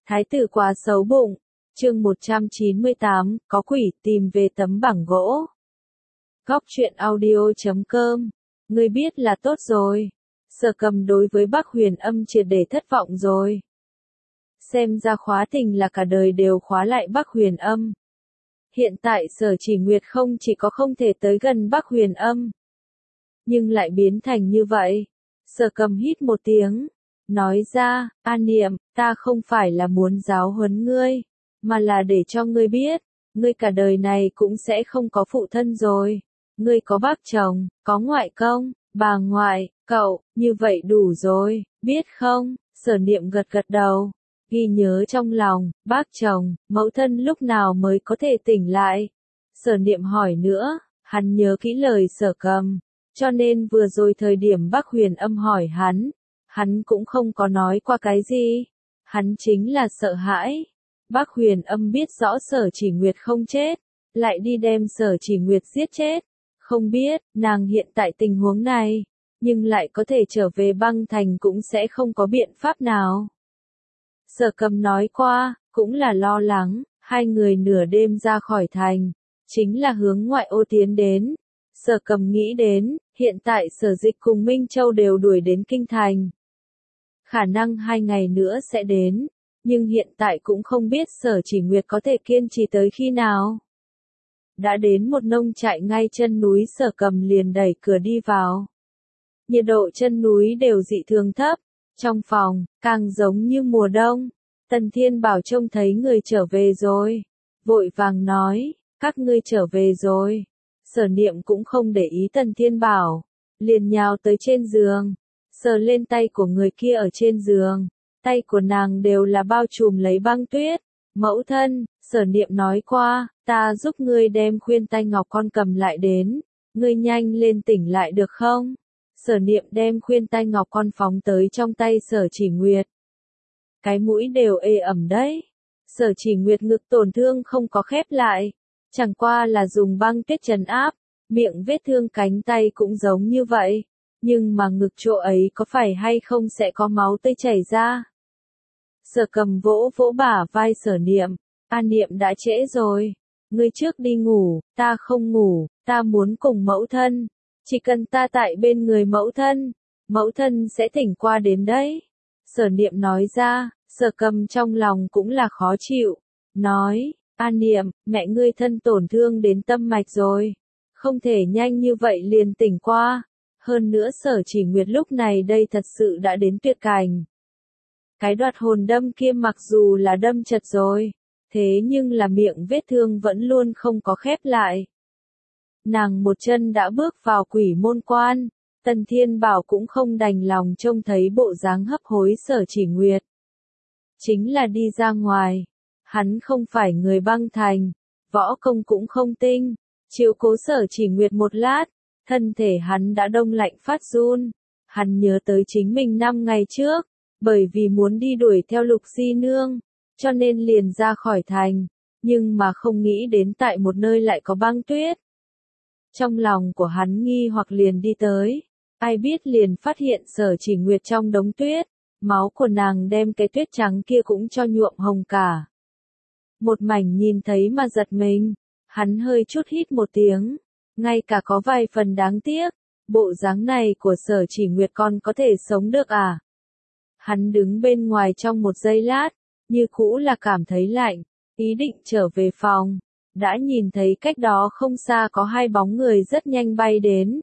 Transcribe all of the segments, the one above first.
Thái tử quá xấu bụng. Chương 198, có quỷ tìm về tấm bảng gỗ. Góc truyện audio.com. Ngươi biết là tốt rồi. Sở Cầm đối với Bắc Huyền Âm triệt để thất vọng rồi. Xem ra khóa tình là cả đời đều khóa lại Bắc Huyền Âm. Hiện tại Sở Chỉ Nguyệt không chỉ có không thể tới gần Bắc Huyền Âm, nhưng lại biến thành như vậy. Sở Cầm hít một tiếng, nói ra, An Niệm, ta không phải là muốn giáo huấn ngươi, mà là để cho ngươi biết, ngươi cả đời này cũng sẽ không có phụ thân rồi. Ngươi có bác chồng, có ngoại công, bà ngoại, cậu, như vậy đủ rồi, biết không? Sở Niệm gật gật đầu, ghi nhớ trong lòng, bác chồng, mẫu thân lúc nào mới có thể tỉnh lại? Sở Niệm hỏi nữa, hắn nhớ kỹ lời Sở Cầm, cho nên vừa rồi thời điểm Bắc Huyền Âm hỏi hắn cũng không có nói qua cái gì. Hắn chính là sợ hãi. Bắc Huyền Âm biết rõ Sở Chỉ Nguyệt không chết, lại đi đem Sở Chỉ Nguyệt giết chết. Không biết, nàng hiện tại tình huống này, nhưng lại có thể trở về băng thành cũng sẽ không có biện pháp nào. Sở Cầm nói qua, cũng là lo lắng, hai người nửa đêm ra khỏi thành, chính là hướng ngoại ô tiến đến. Sở Cầm nghĩ đến, hiện tại Sở Dịch cùng Minh Châu đều đuổi đến kinh thành. Khả năng 2 ngày nữa sẽ đến, nhưng hiện tại cũng không biết Sở Chỉ Nguyệt có thể kiên trì tới khi nào. Đã đến một nông trại ngay chân núi, Sở Cầm liền đẩy cửa đi vào. Nhiệt độ chân núi đều dị thường thấp, trong phòng, càng giống như mùa đông. Tần Thiên Bảo trông thấy người trở về rồi, vội vàng nói, các ngươi trở về rồi. Sở Niệm cũng không để ý Tần Thiên Bảo, liền nhào tới trên giường, sờ lên tay của người kia ở trên giường, tay của nàng đều là bao trùm lấy băng tuyết. Mẫu thân, Sở Niệm nói qua, ta giúp ngươi đem khuyên tai ngọc con cầm lại đến, ngươi nhanh lên tỉnh lại được không? Sở Niệm đem khuyên tai ngọc con phóng tới trong tay Sở Chỉ Nguyệt. Cái mũi đều ê ẩm đấy. Sở Chỉ Nguyệt ngực tổn thương không có khép lại, chẳng qua là dùng băng tuyết trấn áp, miệng vết thương cánh tay cũng giống như vậy, nhưng mà ngực chỗ ấy có phải hay không sẽ có máu tươi chảy ra. Sở Cầm vỗ vỗ bả vai Sở Niệm, An Niệm đã trễ rồi, ngươi trước đi ngủ, ta không ngủ, ta muốn cùng mẫu thân, chỉ cần ta tại bên người mẫu thân sẽ tỉnh qua đến đấy. Sở Niệm nói ra, Sở Cầm trong lòng cũng là khó chịu, nói, An Niệm, mẹ ngươi thân tổn thương đến tâm mạch rồi, không thể nhanh như vậy liền tỉnh qua, hơn nữa Sở Chỉ Nguyệt lúc này đây thật sự đã đến tuyệt cảnh. Cái đoạt hồn đâm kia mặc dù là đâm chật rồi, thế nhưng là miệng vết thương vẫn luôn không có khép lại. Nàng một chân đã bước vào quỷ môn quan, Tần Thiên Bảo cũng không đành lòng trông thấy bộ dáng hấp hối Sở Chỉ Nguyệt. Chính là đi ra ngoài, hắn không phải người băng thành, võ công cũng không tinh, chiếu cố Sở Chỉ Nguyệt một lát, thân thể hắn đã đông lạnh phát run. Hắn nhớ tới chính mình 5 ngày trước, bởi vì muốn đi đuổi theo Lục Di Nương, cho nên liền ra khỏi thành, nhưng mà không nghĩ đến tại một nơi lại có băng tuyết. Trong lòng của hắn nghi hoặc liền đi tới, ai biết liền phát hiện Sở Chỉ Nguyệt trong đống tuyết, máu của nàng đem cái tuyết trắng kia cũng cho nhuộm hồng cả. Một mảnh nhìn thấy mà giật mình, hắn hơi chút hít một tiếng, ngay cả có vài phần đáng tiếc, bộ dáng này của Sở Chỉ Nguyệt con có thể sống được à? Hắn đứng bên ngoài trong một giây lát, như cũ là cảm thấy lạnh, ý định trở về phòng, đã nhìn thấy cách đó không xa có 2 bóng người rất nhanh bay đến.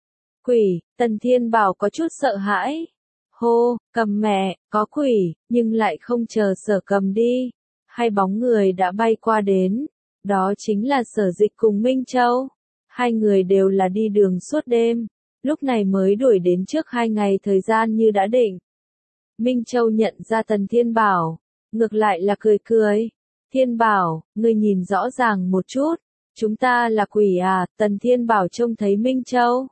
Quỷ, Tần Thiên Bảo có chút sợ hãi. Hô, Cầm mẹ, có quỷ, nhưng lại không chờ Sở Cầm đi. 2 bóng người đã bay qua đến, đó chính là Sở Dịch cùng Minh Châu. 2 người đều là đi đường suốt đêm, lúc này mới đuổi đến trước 2 ngày thời gian như đã định. Minh Châu nhận ra Tần Thiên Bảo, ngược lại là cười cười. Thiên Bảo, ngươi nhìn rõ ràng một chút, chúng ta là quỷ à? Tần Thiên Bảo trông thấy Minh Châu,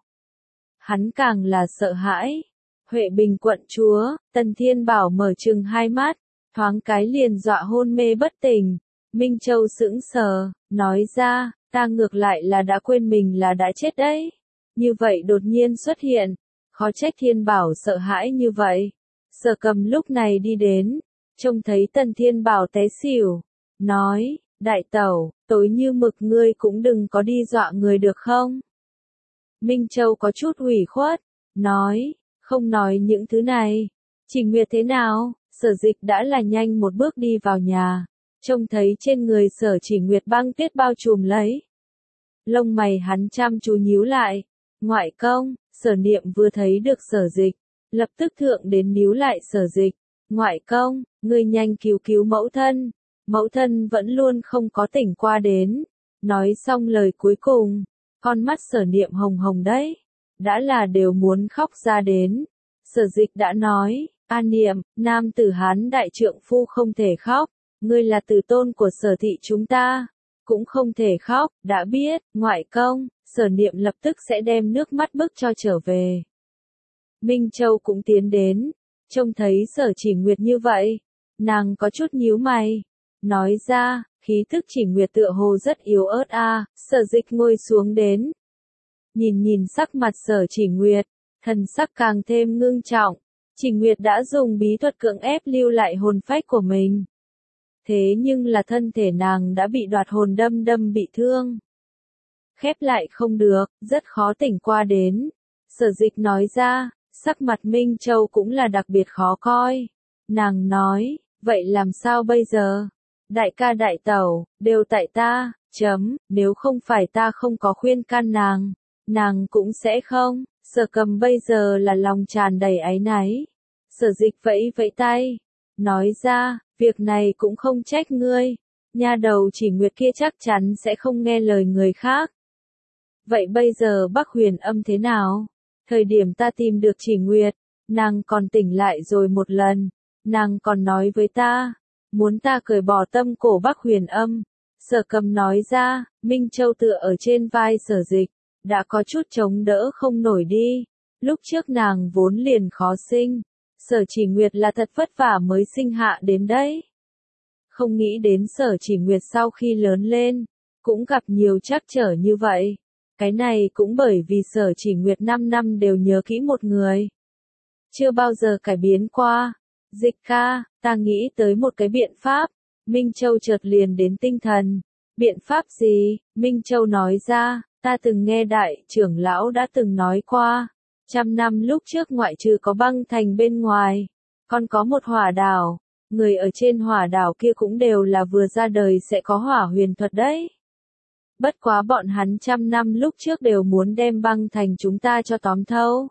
hắn càng là sợ hãi. Huệ Bình quận chúa, Tần Thiên Bảo mở trừng 2 mắt, thoáng cái liền dọa hôn mê bất tỉnh. Minh Châu sững sờ, nói ra, ta ngược lại là đã quên mình là đã chết đấy. Như vậy đột nhiên xuất hiện, khó trách Thiên Bảo sợ hãi như vậy. Sở Cầm lúc này đi đến, trông thấy Tần Thiên Bảo té xỉu, nói, đại tẩu, tối như mực ngươi cũng đừng có đi dọa người được không? Minh Châu có chút ủy khuất, nói, không nói những thứ này. Trình Nguyệt thế nào? Sở Dịch đã là nhanh một bước đi vào nhà, trông thấy trên người Sở Chỉ Nguyệt băng tuyết bao trùm lấy. Lông mày hắn chăm chú nhíu lại, ngoại công, Sở Niệm vừa thấy được Sở Dịch, lập tức thượng đến níu lại Sở Dịch, ngoại công, ngươi nhanh cứu cứu mẫu thân vẫn luôn không có tỉnh qua đến. Nói xong lời cuối cùng, con mắt Sở Niệm hồng hồng đấy, đã là đều muốn khóc ra đến. Sở Dịch đã nói, A Niệm, nam tử Hán đại trượng phu không thể khóc, ngươi là tử tôn của Sở thị chúng ta, cũng không thể khóc, đã biết, ngoại công. Sở Niệm lập tức sẽ đem nước mắt bức cho trở về. Minh Châu cũng tiến đến, trông thấy Sở Chỉ Nguyệt như vậy, nàng có chút nhíu mày, nói ra, khí thức Chỉ Nguyệt tựa hồ rất yếu ớt a. Sở Dịch ngồi xuống đến, nhìn sắc mặt Sở Chỉ Nguyệt, thần sắc càng thêm ngưng trọng. Chỉ Nguyệt đã dùng bí thuật cưỡng ép lưu lại hồn phách của mình. Thế nhưng là thân thể nàng đã bị đoạt hồn đâm bị thương. Khép lại không được, rất khó tỉnh qua đến. Sở Dịch nói ra, sắc mặt Minh Châu cũng là đặc biệt khó coi. Nàng nói, vậy làm sao bây giờ? Đại ca đại tẩu, đều tại ta, nếu không phải ta không có khuyên can nàng cũng sẽ không. Sở Cầm bây giờ là lòng tràn đầy áy náy. Sở Dịch vẫy vẫy tay, nói ra, việc này cũng không trách ngươi, nha đầu Chỉ Nguyệt kia chắc chắn sẽ không nghe lời người khác. Vậy bây giờ Bắc Huyền Âm thế nào? Thời điểm ta tìm được Chỉ Nguyệt, nàng còn tỉnh lại rồi một lần, nàng còn nói với ta, muốn ta cởi bỏ tâm cổ Bắc Huyền Âm. Sở Cầm nói ra, Minh Châu tựa ở trên vai Sở Dịch, đã có chút chống đỡ không nổi đi. Lúc trước nàng vốn liền khó sinh, Sở Chỉ Nguyệt là thật vất vả mới sinh hạ đến đấy. Không nghĩ đến Sở Chỉ Nguyệt sau khi lớn lên, cũng gặp nhiều trắc trở như vậy. Cái này cũng bởi vì Sở Chỉ Nguyệt 5 năm đều nhớ kỹ một người, chưa bao giờ cải biến qua. Dịch ca, ta nghĩ tới một cái biện pháp. Minh Châu chợt liền đến tinh thần. Biện pháp gì? Minh Châu nói ra, ta từng nghe đại trưởng lão đã từng nói qua. 100 năm lúc trước ngoại trừ có băng thành bên ngoài, còn có một hỏa đảo. Người ở trên hỏa đảo kia cũng đều là vừa ra đời sẽ có hỏa huyền thuật đấy. Bất quá bọn hắn 100 năm lúc trước đều muốn đem băng thành chúng ta cho tóm thâu.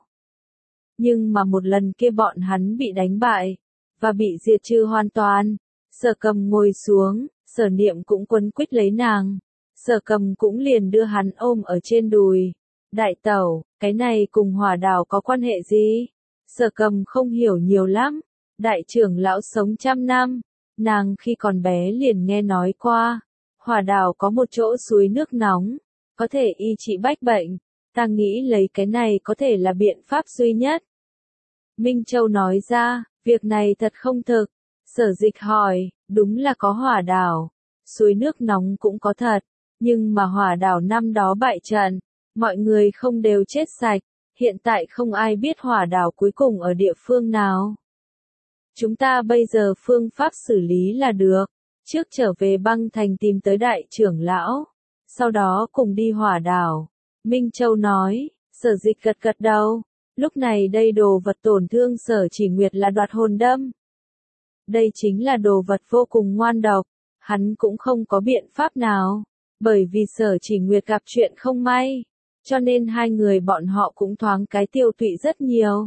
Nhưng mà một lần kia bọn hắn bị đánh bại, và bị diệt trừ hoàn toàn. Sở Cầm ngồi xuống, Sở Niệm cũng quấn quýt lấy nàng. Sở Cầm cũng liền đưa hắn ôm ở trên đùi. Đại tẩu, cái này cùng hỏa đảo có quan hệ gì? Sở Cầm không hiểu nhiều lắm. Đại trưởng lão sống 100 năm, nàng khi còn bé liền nghe nói qua. Hỏa đảo có một chỗ suối nước nóng, có thể y trị bách bệnh. Ta nghĩ lấy cái này có thể là biện pháp duy nhất. Minh Châu nói ra, việc này thật không thực. Sở Dịch hỏi, đúng là có hỏa đảo, suối nước nóng cũng có thật, nhưng mà hỏa đảo năm đó bại trận, mọi người không đều chết sạch, hiện tại không ai biết hỏa đảo cuối cùng ở địa phương nào. Chúng ta bây giờ phương pháp xử lý là được, trước trở về băng thành tìm tới đại trưởng lão, sau đó cùng đi hỏa đảo. Minh Châu nói, Sở Dịch gật gật đầu, lúc này đây đồ vật tổn thương Sở Chỉ Nguyệt là đoạt hồn đâm. Đây chính là đồ vật vô cùng ngoan độc, hắn cũng không có biện pháp nào, bởi vì Sở Chỉ Nguyệt gặp chuyện không may, cho nên hai người bọn họ cũng thoáng cái tiêu tụy rất nhiều.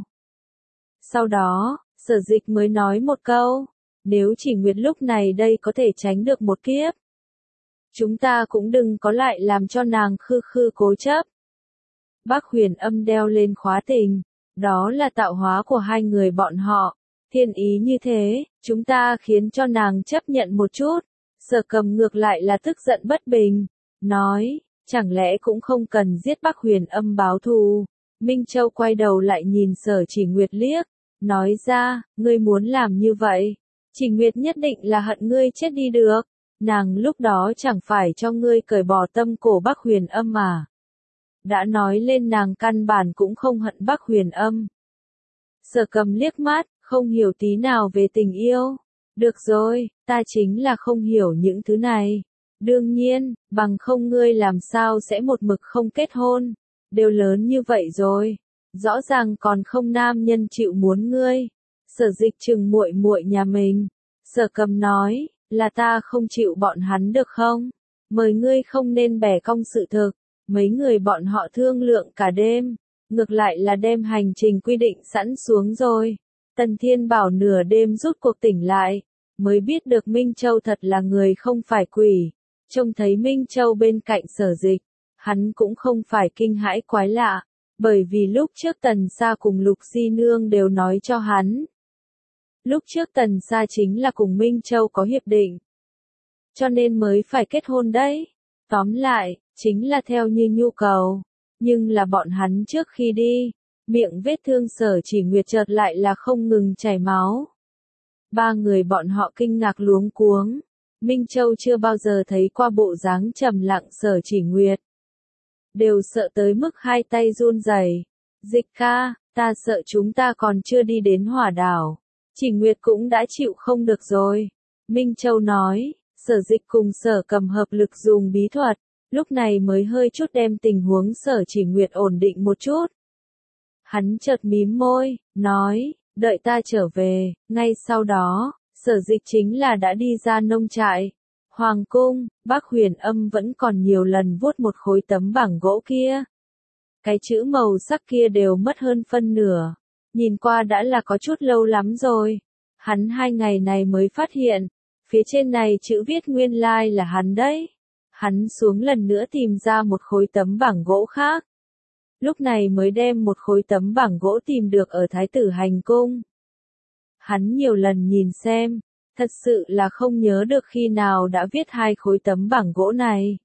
Sau đó, Sở Dịch mới nói một câu, nếu Chỉ Nguyệt lúc này đây có thể tránh được một kiếp, chúng ta cũng đừng có lại làm cho nàng khư khư cố chấp. Bắc Huyền Âm đeo lên khóa tình, đó là tạo hóa của hai người bọn họ. Thiên ý như thế, chúng ta khiến cho nàng chấp nhận một chút. Sở Cầm ngược lại là tức giận bất bình, nói, chẳng lẽ cũng không cần giết Bắc Huyền Âm báo thù. Minh Châu quay đầu lại nhìn Sở Chỉ Nguyệt liếc, nói ra, ngươi muốn làm như vậy, Chỉ Nguyệt nhất định là hận ngươi chết đi được. Nàng lúc đó chẳng phải cho ngươi cởi bỏ tâm cổ Bắc Huyền Âm mà. Đã nói lên nàng căn bản cũng không hận Bắc Huyền Âm. Sở Cầm liếc mắt, không hiểu tí nào về tình yêu. Được rồi, ta chính là không hiểu những thứ này. Đương nhiên, bằng không ngươi làm sao sẽ một mực không kết hôn, đều lớn như vậy rồi, rõ ràng còn không nam nhân chịu muốn ngươi. Sở Dịch trừng muội muội nhà mình. Sở Cầm nói, là ta không chịu bọn hắn được không? Mời ngươi không nên bẻ cong sự thực. Mấy người bọn họ thương lượng cả đêm, ngược lại là đem hành trình quy định sẵn xuống rồi. Tần Thiên Bảo nửa đêm rút cuộc tỉnh lại, mới biết được Minh Châu thật là người không phải quỷ. Trông thấy Minh Châu bên cạnh Sở Dịch, hắn cũng không phải kinh hãi quái lạ, bởi vì lúc trước Tần Sa cùng Lục Di Nương đều nói cho hắn. Lúc trước Tần Sa chính là cùng Minh Châu có hiệp định, cho nên mới phải kết hôn đấy. Tóm lại, chính là theo như nhu cầu, nhưng là bọn hắn trước khi đi, miệng vết thương Sở Chỉ Nguyệt chợt lại là không ngừng chảy máu. Ba người bọn họ kinh ngạc luống cuống. Minh Châu chưa bao giờ thấy qua bộ dáng trầm lặng Sở Chỉ Nguyệt, đều sợ tới mức hai tay run rẩy. Dịch ca, ta sợ chúng ta còn chưa đi đến Hỏa Đảo, Chỉ Nguyệt cũng đã chịu không được rồi. Minh Châu nói, Sở Dịch cùng Sở Cầm hợp lực dùng bí thuật, lúc này mới hơi chút đem tình huống Sở Chỉ Nguyệt ổn định một chút. Hắn chợt mím môi, nói, đợi ta trở về. Ngay sau đó, Sở Dịch chính là đã đi ra nông trại. Hoàng cung, Bác Huyền Âm vẫn còn nhiều lần vuốt một khối tấm bảng gỗ kia. Cái chữ màu sắc kia đều mất hơn phân nửa. Nhìn qua đã là có chút lâu lắm rồi. Hắn 2 ngày này mới phát hiện, phía trên này chữ viết nguyên lai là hắn đấy. Hắn xuống lần nữa tìm ra một khối tấm bảng gỗ khác. Lúc này mới đem một khối tấm bảng gỗ tìm được ở Thái tử hành cung. Hắn nhiều lần nhìn xem, thật sự là không nhớ được khi nào đã viết 2 khối tấm bảng gỗ này.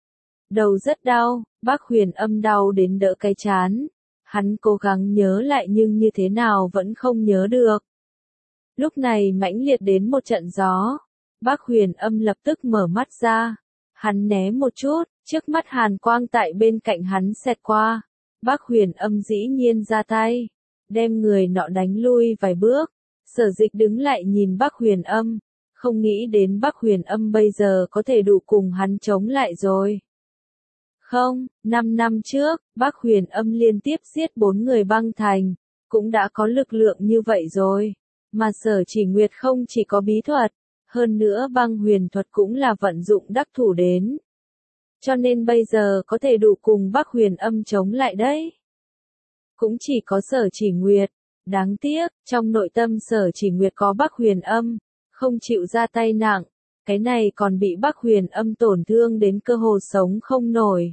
Đầu rất đau, Bác Huyền Âm đau đến đỡ cái chán. Hắn cố gắng nhớ lại nhưng như thế nào vẫn không nhớ được. Lúc này mãnh liệt đến một trận gió. Bác Huyền Âm lập tức mở mắt ra. Hắn né một chút, trước mắt hàn quang tại bên cạnh hắn xẹt qua. Bác Huyền Âm dĩ nhiên ra tay, đem người nọ đánh lui vài bước. Sở Dịch đứng lại nhìn Bác Huyền Âm, không nghĩ đến Bác Huyền Âm bây giờ có thể đủ cùng hắn chống lại rồi. Không, 5 năm trước, Bác Huyền Âm liên tiếp giết 4 người băng thành, cũng đã có lực lượng như vậy rồi. Mà Sở Chỉ Nguyệt không chỉ có bí thuật, hơn nữa băng huyền thuật cũng là vận dụng đắc thủ đến. Cho nên bây giờ có thể đủ cùng Bác Huyền Âm chống lại đấy. Cũng chỉ có Sở Chỉ Nguyệt. Đáng tiếc, trong nội tâm Sở Chỉ Nguyệt có Bác Huyền Âm, không chịu ra tay nặng. Cái này còn bị Bác Huyền Âm tổn thương đến cơ hồ sống không nổi.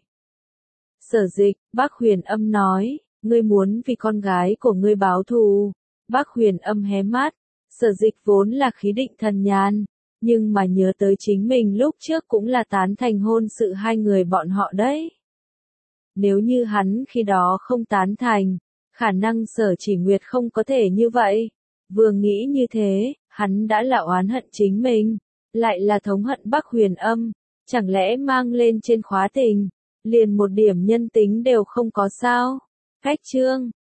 Sở Dịch, Bác Huyền Âm nói, ngươi muốn vì con gái của ngươi báo thù. Bác Huyền Âm hé mắt. Sở Dịch vốn là khí định thần nhàn, nhưng mà nhớ tới chính mình lúc trước cũng là tán thành hôn sự 2 người bọn họ đấy. Nếu như hắn khi đó không tán thành, khả năng Sở Chỉ Nguyệt không có thể như vậy. Vừa nghĩ như thế, hắn đã là oán hận chính mình, lại là thống hận Bác Huyền Âm, chẳng lẽ mang lên trên khóa tình, liền một điểm nhân tính đều không có sao? Cách chương